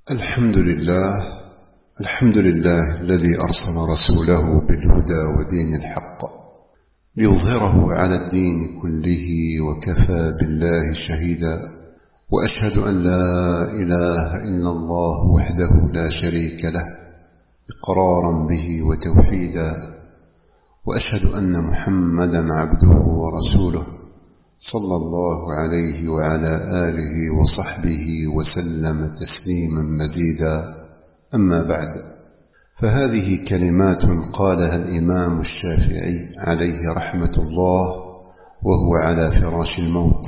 الحمد لله الذي أرسل رسوله بالهدى ودين الحق ليظهره على الدين كله وكفى بالله شهيدا. وأشهد أن لا إله إلا الله وحده لا شريك له إقرارا به وتوحيدا. وأشهد أن محمدا عبده ورسوله صلى الله عليه وعلى آله وصحبه وسلم تسليما مزيدا. أما بعد، فهذه كلمات قالها الإمام الشافعي عليه رحمة الله وهو على فراش الموت،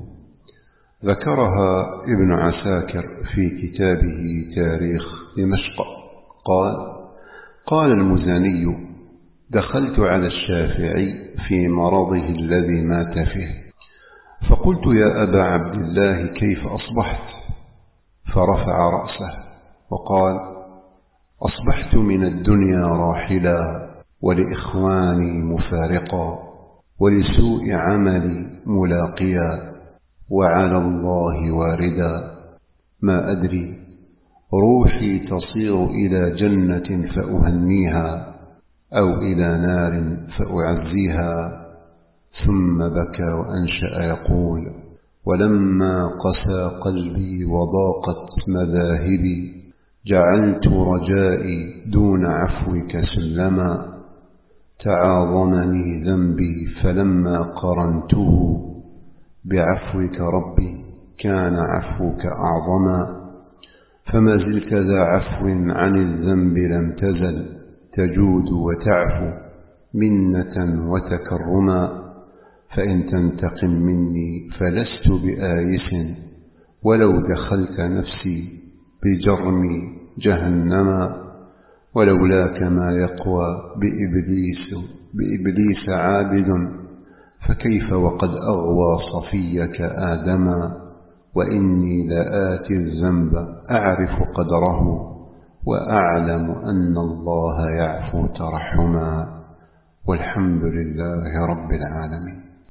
ذكرها ابن عساكر في كتابه تاريخ دمشق. قال المزني: دخلت على الشافعي في مرضه الذي مات فيه، فقلت: يا أبا عبد الله، كيف أصبحت؟ فرفع رأسه وقال: أصبحت من الدنيا راحلا، ولإخواني مفارقا، ولسوء عملي ملاقيا، وعلى الله واردا. ما أدري، روحي تصير إلى جنة فأهنيها، أو إلى نار فأعزيها. ثم بكى وأنشأ يقول: ولما قسى قلبي وضاقت مذاهبي، جعلت رجائي دون عفوك سلما. تعاظمني ذنبي فلما قرنته بعفوك ربي كان عفوك أعظما. فما زلت ذا عفو عن الذنب لم تزل، تجود وتعفو منة وتكرما. فإن تنتقم مني فلست بآيس، ولو دخلت نفسي بجرمي جهنما. ولولاك ما يقوى بإبليس عابد، فكيف وقد أغوى صفيك آدما. وإني لآتي الذنب أعرف قدره، وأعلم أن الله يعفو ترحما. والحمد لله رب العالمين.